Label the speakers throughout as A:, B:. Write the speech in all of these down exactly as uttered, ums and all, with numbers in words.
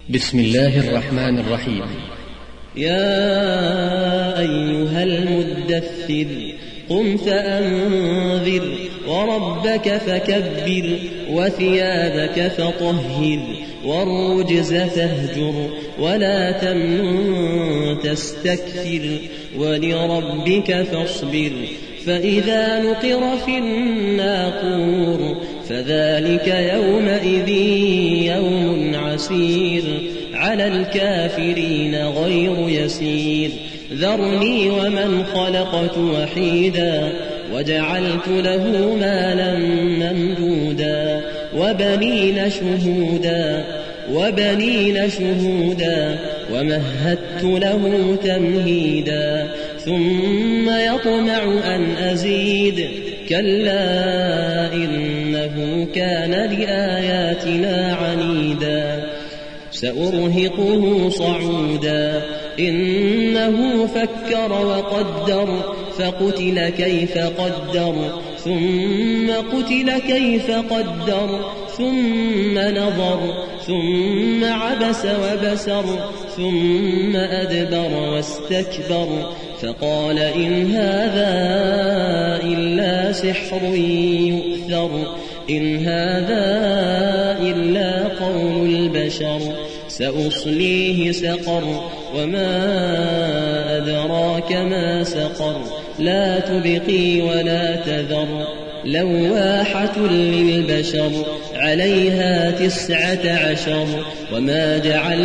A: بسم الله الرحمن الرحيم.
B: يا أيها المدثر قم فأنذر وربك فكبر وثيابك فطهر والرجز فاهجر ولا تمنن تستكثر ولربك فاصبر فإذا نقر في الناقور فذلك يومئذ يوم عسير على الكافرين غير يسير ذرني ومن خلقت وحيدا وجعلت له مالا ممدودا وبنين شهودا وبنين شهودا ومهدت له تمهيدا ثم يطمع أن أزيد كلا إنه كان لآياتنا عنيدا سأرهقه صعودا إنه فكر وقدر فقتل كيف قدر ثم قتل كيف قدر ثم نظر ثم عبس وبسر ثم أدبر واستكبر فقال إن هذا إلا سحر يؤثر إن هذا إلا قول البشر سأصليه سقر وما أدراك ما سقر لا تبقي ولا تذر لواحة للبشر عليها تسعة عشر وما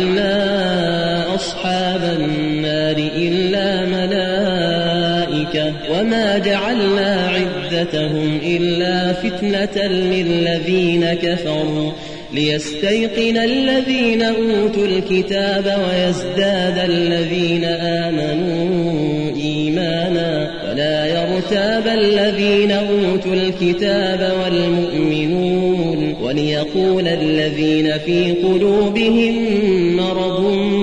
B: جعلنا أصحاب النار إلا ملائكة وما جعلنا عدتهم إلا فتنة للذين كفروا ليستيقن الذين أوتوا الكتاب ويزداد الذين آمنوا إيمانا ولا يرتاب الذين أوتوا الكتاب والمؤمنون وليقول الذين في قلوبهم مرض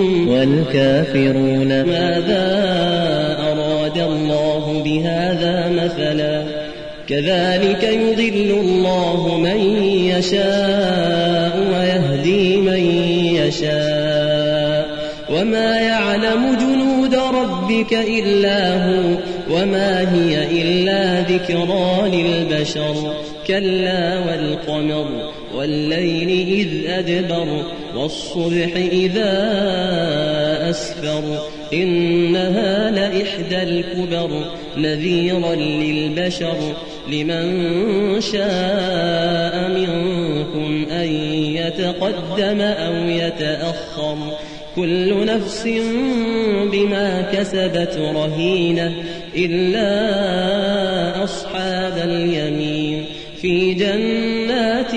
B: والكافرون ماذا أراد الله بهذا مثلا كذلك يضل الله من يشاء ويهدي من يشاء وما يعلم جنود ربك إلا هو وما هي إلا ذكرى للبشر كلا والقمر والليل إذ أدبر والصبح إذا أسفر إنها لإحدى الكبر نذيرا للبشر لمن شاء منكم أن يتقدم أو يتأخر كل نفس بما كسبت رهينة إلا أصحاب اليمين في جنات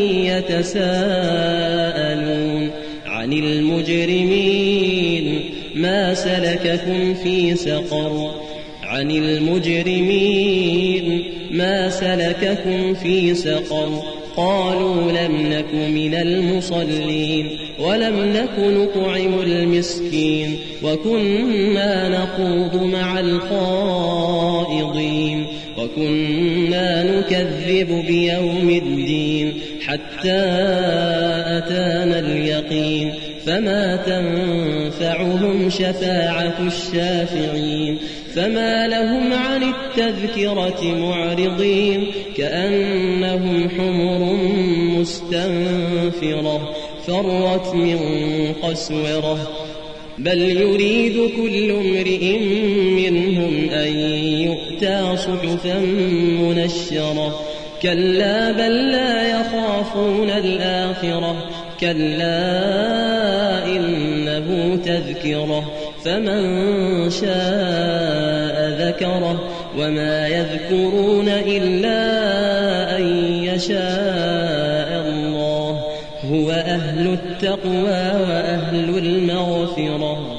B: يتساءلون عن المجرمين ما سلككم في سقر عن المجرمين ما سلككم في سقر قالوا لم نك من المصلين ولم نك نطعم المسكين وكنا نخوض مع الخائضين وكنا نكذب بيوم الدين حتى أتانا اليقين فما تنفعهم شفاعة الشافعين فما لهم عن التذكرة معرضين كأنهم حمر مستنفرة فرت من قسورة بل يريد كل امرئ منهم أن يؤتى صحفا منشرة كلا بل لا يخافون الآخرة كلا إنه تذكرة فمن شاء ذكره وما يذكرون إلا أن يشاء الله هو أهل التقوى وأهل المغفرة.